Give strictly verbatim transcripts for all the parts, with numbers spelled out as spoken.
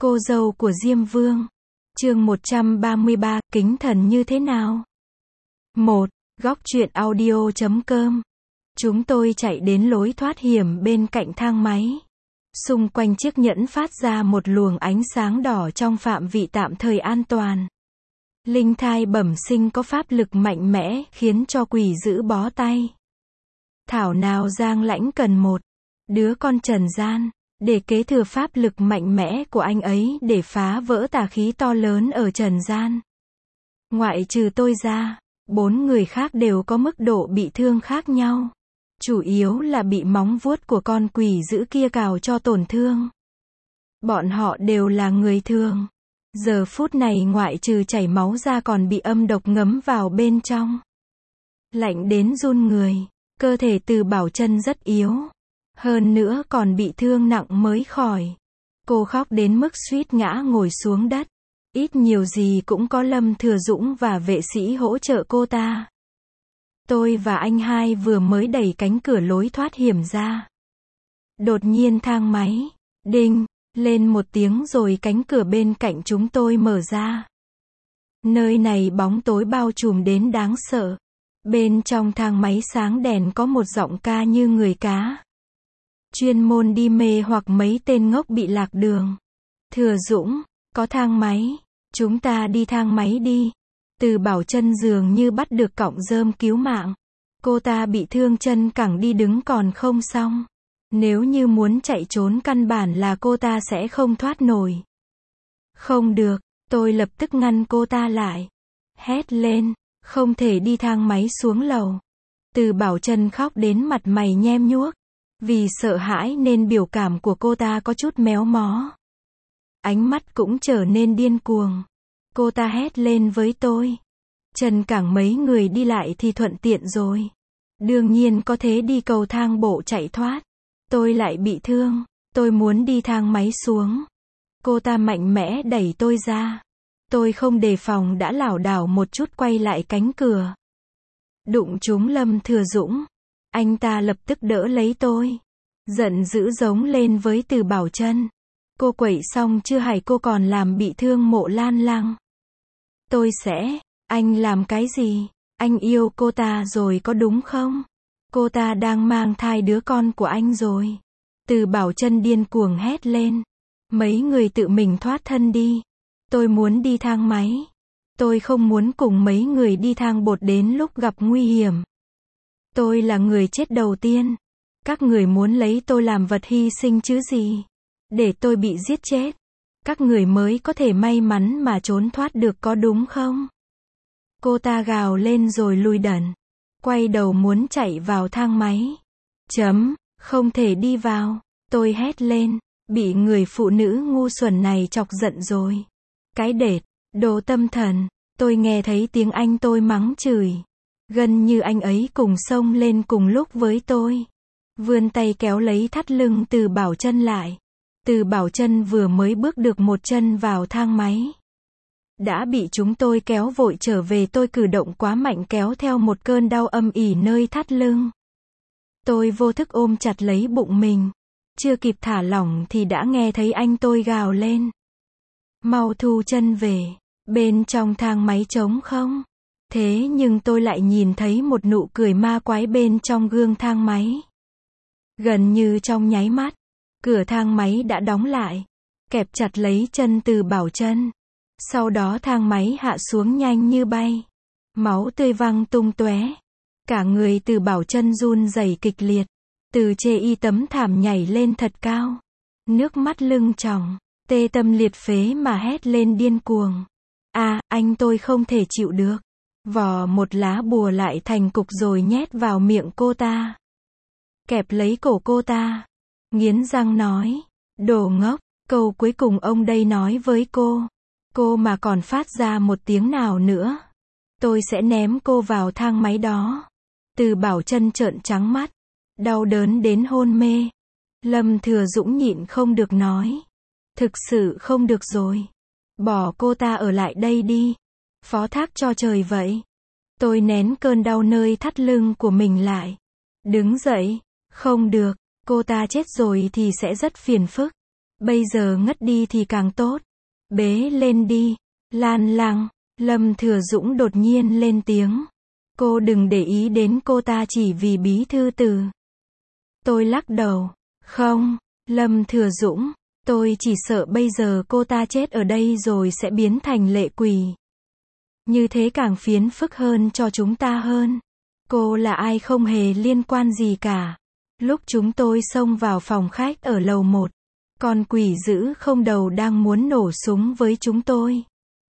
Cô dâu của Diêm Vương. Chương một trăm ba mươi ba, kính thần như thế nào? một. Góc truyện audio chấm com. Chúng tôi chạy đến lối thoát hiểm bên cạnh thang máy. Xung quanh chiếc nhẫn phát ra một luồng ánh sáng đỏ trong phạm vị tạm thời an toàn. Linh thai bẩm sinh có pháp lực mạnh mẽ, khiến cho quỷ dữ bó tay. Thảo nào Giang Lãnh cần một đứa con trần gian, để kế thừa pháp lực mạnh mẽ của anh ấy để phá vỡ tà khí to lớn ở trần gian. Ngoại trừ tôi ra, bốn người khác đều có mức độ bị thương khác nhau. Chủ yếu là bị móng vuốt của con quỷ dữ kia cào cho tổn thương. Bọn họ đều là người thường. Giờ phút này ngoại trừ chảy máu ra còn bị âm độc ngấm vào bên trong. Lạnh đến run người, cơ thể Từ Bảo Chân rất yếu. Hơn nữa còn bị thương nặng mới khỏi. Cô khóc đến mức suýt ngã ngồi xuống đất. Ít nhiều gì cũng có Lâm Thừa Dũng và vệ sĩ hỗ trợ cô ta. Tôi và anh hai vừa mới đẩy cánh cửa lối thoát hiểm ra. Đột nhiên thang máy, đinh, lên một tiếng rồi cánh cửa bên cạnh chúng tôi mở ra. Nơi này bóng tối bao trùm đến đáng sợ. Bên trong thang máy sáng đèn có một giọng ca như người cá. Chuyên môn đi mê hoặc mấy tên ngốc bị lạc đường. Thừa Dũng, có thang máy, chúng ta đi thang máy đi. Từ Bảo Chân dường như bắt được cọng rơm cứu mạng. Cô ta bị thương chân cẳng đi đứng còn không xong. Nếu như muốn chạy trốn căn bản là cô ta sẽ không thoát nổi. Không được, tôi lập tức ngăn cô ta lại. Hét lên, không thể đi thang máy xuống lầu. Từ Bảo Chân khóc đến mặt mày nhem nhuốc. Vì sợ hãi nên biểu cảm của cô ta có chút méo mó. Ánh mắt cũng trở nên điên cuồng. Cô ta hét lên với tôi. Trần cảng mấy người đi lại thì thuận tiện rồi. Đương nhiên có thế đi cầu thang bộ chạy thoát. Tôi lại bị thương. Tôi muốn đi thang máy xuống. Cô ta mạnh mẽ đẩy tôi ra. Tôi không đề phòng đã lảo đảo một chút quay lại cánh cửa. Đụng trúng Lâm Thừa Dũng. Anh ta lập tức đỡ lấy tôi. Giận dữ giống lên với Từ Bảo Chân. Cô quậy xong chưa hài cô còn làm bị thương Mộ Lan Lăng. Tôi sẽ, anh làm cái gì? Anh yêu cô ta rồi có đúng không? Cô ta đang mang thai đứa con của anh rồi. Từ Bảo Chân điên cuồng hét lên. Mấy người tự mình thoát thân đi. Tôi muốn đi thang máy. Tôi không muốn cùng mấy người đi thang bột đến lúc gặp nguy hiểm. Tôi là người chết đầu tiên. Các người muốn lấy tôi làm vật hy sinh chứ gì? Để tôi bị giết chết. Các người mới có thể may mắn mà trốn thoát được có đúng không? Cô ta gào lên rồi lùi đẩn. Quay đầu muốn chạy vào thang máy. Chấm, không thể đi vào. Tôi hét lên. Bị người phụ nữ ngu xuẩn này chọc giận rồi. Cái đệt, đồ tâm thần. Tôi nghe thấy tiếng anh tôi mắng chửi. Gần như anh ấy cùng xông lên cùng lúc với tôi. Vươn tay kéo lấy thắt lưng Từ Bảo Chân lại. Từ Bảo Chân vừa mới bước được một chân vào thang máy. Đã bị chúng tôi kéo vội trở về. Tôi cử động quá mạnh kéo theo một cơn đau âm ỉ nơi thắt lưng. Tôi vô thức ôm chặt lấy bụng mình. Chưa kịp thả lỏng thì đã nghe thấy anh tôi gào lên. Mau thu chân về. Bên trong thang máy trống không. Thế nhưng tôi lại nhìn thấy một nụ cười ma quái bên trong gương thang máy. Gần như trong nháy mắt, cửa thang máy đã đóng lại, kẹp chặt lấy chân Từ Bảo Chân. Sau đó thang máy hạ xuống nhanh như bay. Máu tươi văng tung tóe. Cả người Từ Bảo Chân run rẩy kịch liệt. Từ chê y tấm thảm nhảy lên thật cao. Nước mắt lưng tròng, tê tâm liệt phế mà hét lên điên cuồng. À, anh tôi không thể chịu được. Vò một lá bùa lại thành cục rồi nhét vào miệng cô ta. Kẹp lấy cổ cô ta. Nghiến răng nói. Đồ ngốc, câu cuối cùng ông đây nói với cô. Cô mà còn phát ra một tiếng nào nữa. Tôi sẽ ném cô vào thang máy đó. Từ Bảo Chân trợn trắng mắt. Đau đớn đến hôn mê. Lâm Thừa Dũng nhịn không được nói. Thực sự không được rồi. Bỏ cô ta ở lại đây đi. Phó thác cho trời vậy. Tôi nén cơn đau nơi thắt lưng của mình lại. Đứng dậy. Không được. Cô ta chết rồi thì sẽ rất phiền phức. Bây giờ ngất đi thì càng tốt. Bế lên đi. Lan Lăng. Lâm Thừa Dũng đột nhiên lên tiếng. Cô đừng để ý đến cô ta chỉ vì bí thư từ. Tôi lắc đầu. Không, Lâm Thừa Dũng. Tôi chỉ sợ bây giờ cô ta chết ở đây rồi sẽ biến thành lệ quỷ. Như thế càng phiền phức hơn cho chúng ta hơn. Cô là ai không hề liên quan gì cả. Lúc chúng tôi xông vào phòng khách ở lầu một, con quỷ dữ không đầu đang muốn nổ súng với chúng tôi.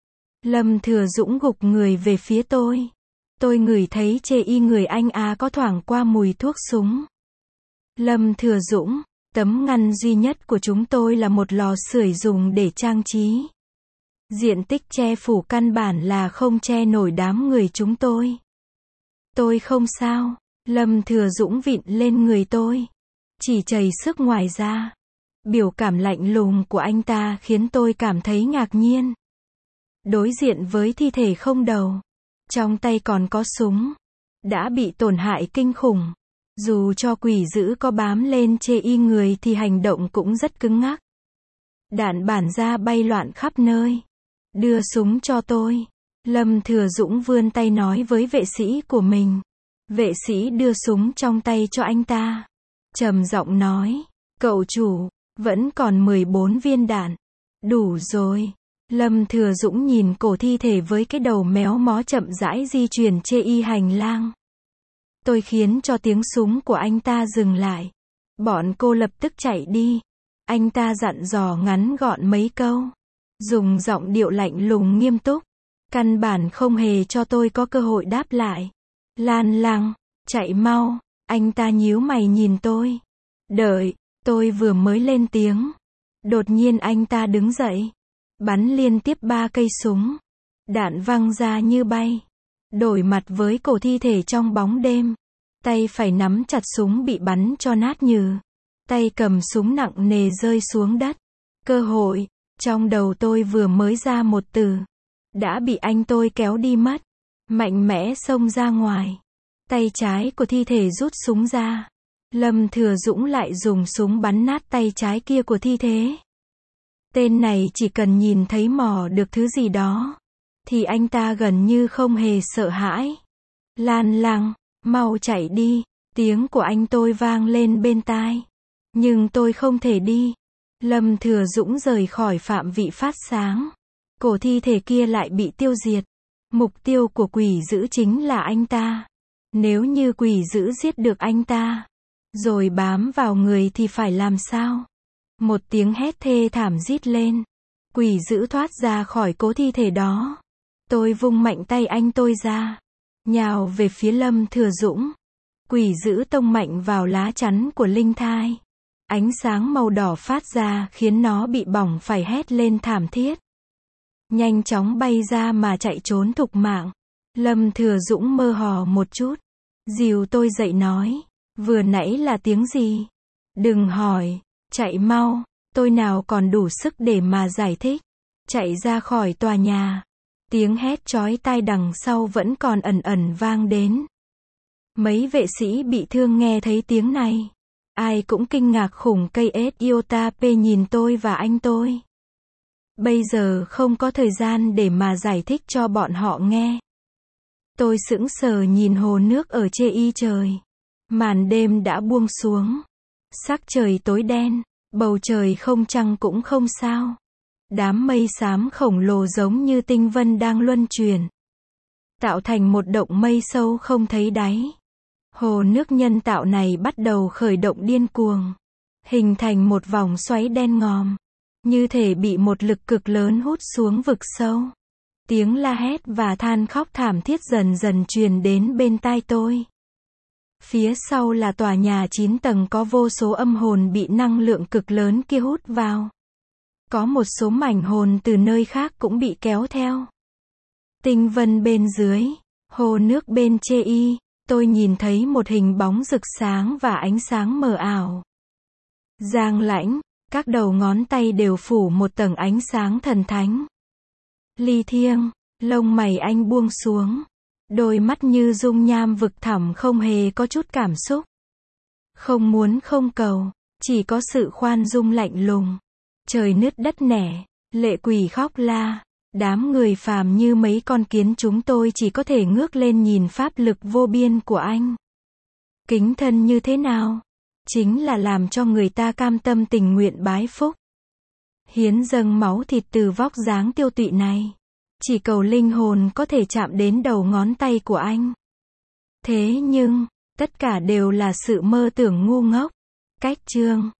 Lâm Thừa Dũng gục người về phía tôi. Tôi ngửi thấy chê y người anh a có thoảng qua mùi thuốc súng. Lâm Thừa Dũng, tấm ngăn duy nhất của chúng tôi là một lò sưởi dùng để trang trí. Diện tích che phủ căn bản là không che nổi đám người chúng tôi. Tôi không sao. Lâm Thừa Dũng vịn lên người tôi. Chỉ chảy sức ngoài ra. Biểu cảm lạnh lùng của anh ta khiến tôi cảm thấy ngạc nhiên. Đối diện với thi thể không đầu, trong tay còn có súng, đã bị tổn hại kinh khủng. Dù cho quỷ dữ có bám lên chê y người thì hành động cũng rất cứng ngắc. Đạn bản ra bay loạn khắp nơi. Đưa súng cho tôi. Lâm Thừa Dũng vươn tay nói với vệ sĩ của mình. Vệ sĩ đưa súng trong tay cho anh ta. Trầm giọng nói. Cậu chủ, vẫn còn mười bốn viên đạn. Đủ rồi. Lâm Thừa Dũng nhìn cổ thi thể với cái đầu méo mó chậm rãi di chuyển chê y hành lang. Tôi khiến cho tiếng súng của anh ta dừng lại. Bọn cô lập tức chạy đi. Anh ta dặn dò ngắn gọn mấy câu. Dùng giọng điệu lạnh lùng nghiêm túc. Căn bản không hề cho tôi có cơ hội đáp lại. Lan Lăng, chạy mau. Anh ta nhíu mày nhìn tôi. Đợi, tôi vừa mới lên tiếng. Đột nhiên anh ta đứng dậy. Bắn liên tiếp ba cây súng. Đạn văng ra như bay. Đổi mặt với cổ thi thể trong bóng đêm. Tay phải nắm chặt súng bị bắn cho nát nhừ. Tay cầm súng nặng nề rơi xuống đất. Cơ hội. Trong đầu tôi vừa mới ra một từ. Đã bị anh tôi kéo đi mất. Mạnh mẽ xông ra ngoài. Tay trái của thi thể rút súng ra. Lâm Thừa Dũng lại dùng súng bắn nát tay trái kia của thi thể. Tên này chỉ cần nhìn thấy mò được thứ gì đó, thì anh ta gần như không hề sợ hãi. Lan Lăng, mau chạy đi. Tiếng của anh tôi vang lên bên tai. Nhưng tôi không thể đi. Lâm Thừa Dũng rời khỏi phạm vị phát sáng. Cổ thi thể kia lại bị tiêu diệt. Mục tiêu của quỷ dữ chính là anh ta. Nếu như quỷ dữ giết được anh ta, rồi bám vào người thì phải làm sao? Một tiếng hét thê thảm rít lên. Quỷ dữ thoát ra khỏi cố thi thể đó. Tôi vung mạnh tay anh tôi ra. Nhào về phía Lâm Thừa Dũng. Quỷ dữ tông mạnh vào lá chắn của linh thai. Ánh sáng màu đỏ phát ra khiến nó bị bỏng phải hét lên thảm thiết. Nhanh chóng bay ra mà chạy trốn thục mạng. Lâm Thừa Dũng mơ hồ một chút. Dìu tôi dậy nói. Vừa nãy là tiếng gì? Đừng hỏi. Chạy mau. Tôi nào còn đủ sức để mà giải thích. Chạy ra khỏi tòa nhà. Tiếng hét chói tai đằng sau vẫn còn ẩn ẩn vang đến. Mấy vệ sĩ bị thương nghe thấy tiếng này. Ai cũng kinh ngạc khủng cây ết iota p nhìn tôi và anh tôi. Bây giờ không có thời gian để mà giải thích cho bọn họ nghe. Tôi sững sờ nhìn hồ nước ở chê y trời. Màn đêm đã buông xuống. Sắc trời tối đen. Bầu trời không trăng cũng không sao. Đám mây xám khổng lồ giống như tinh vân đang luân chuyển. Tạo thành một động mây sâu không thấy đáy. Hồ nước nhân tạo này bắt đầu khởi động điên cuồng. Hình thành một vòng xoáy đen ngòm. Như thể bị một lực cực lớn hút xuống vực sâu. Tiếng la hét và than khóc thảm thiết dần dần truyền đến bên tai tôi. Phía sau là tòa nhà chín tầng có vô số âm hồn bị năng lượng cực lớn kia hút vào. Có một số mảnh hồn từ nơi khác cũng bị kéo theo. Tinh vân bên dưới, hồ nước bên chê y, tôi nhìn thấy một hình bóng rực sáng và ánh sáng mờ ảo. Giang Lãnh, các đầu ngón tay đều phủ một tầng ánh sáng thần thánh. Ly Thiêng, lông mày anh buông xuống. Đôi mắt như dung nham vực thẳm không hề có chút cảm xúc. Không muốn không cầu, chỉ có sự khoan dung lạnh lùng. Trời nứt đất nẻ, lệ quỷ khóc la. Đám người phàm như mấy con kiến chúng tôi chỉ có thể ngước lên nhìn pháp lực vô biên của anh. Kính thân như thế nào? Chính là làm cho người ta cam tâm tình nguyện bái phúc. Hiến dâng máu thịt từ vóc dáng tiêu tụy này. Chỉ cầu linh hồn có thể chạm đến đầu ngón tay của anh. Thế nhưng, tất cả đều là sự mơ tưởng ngu ngốc. Cách chương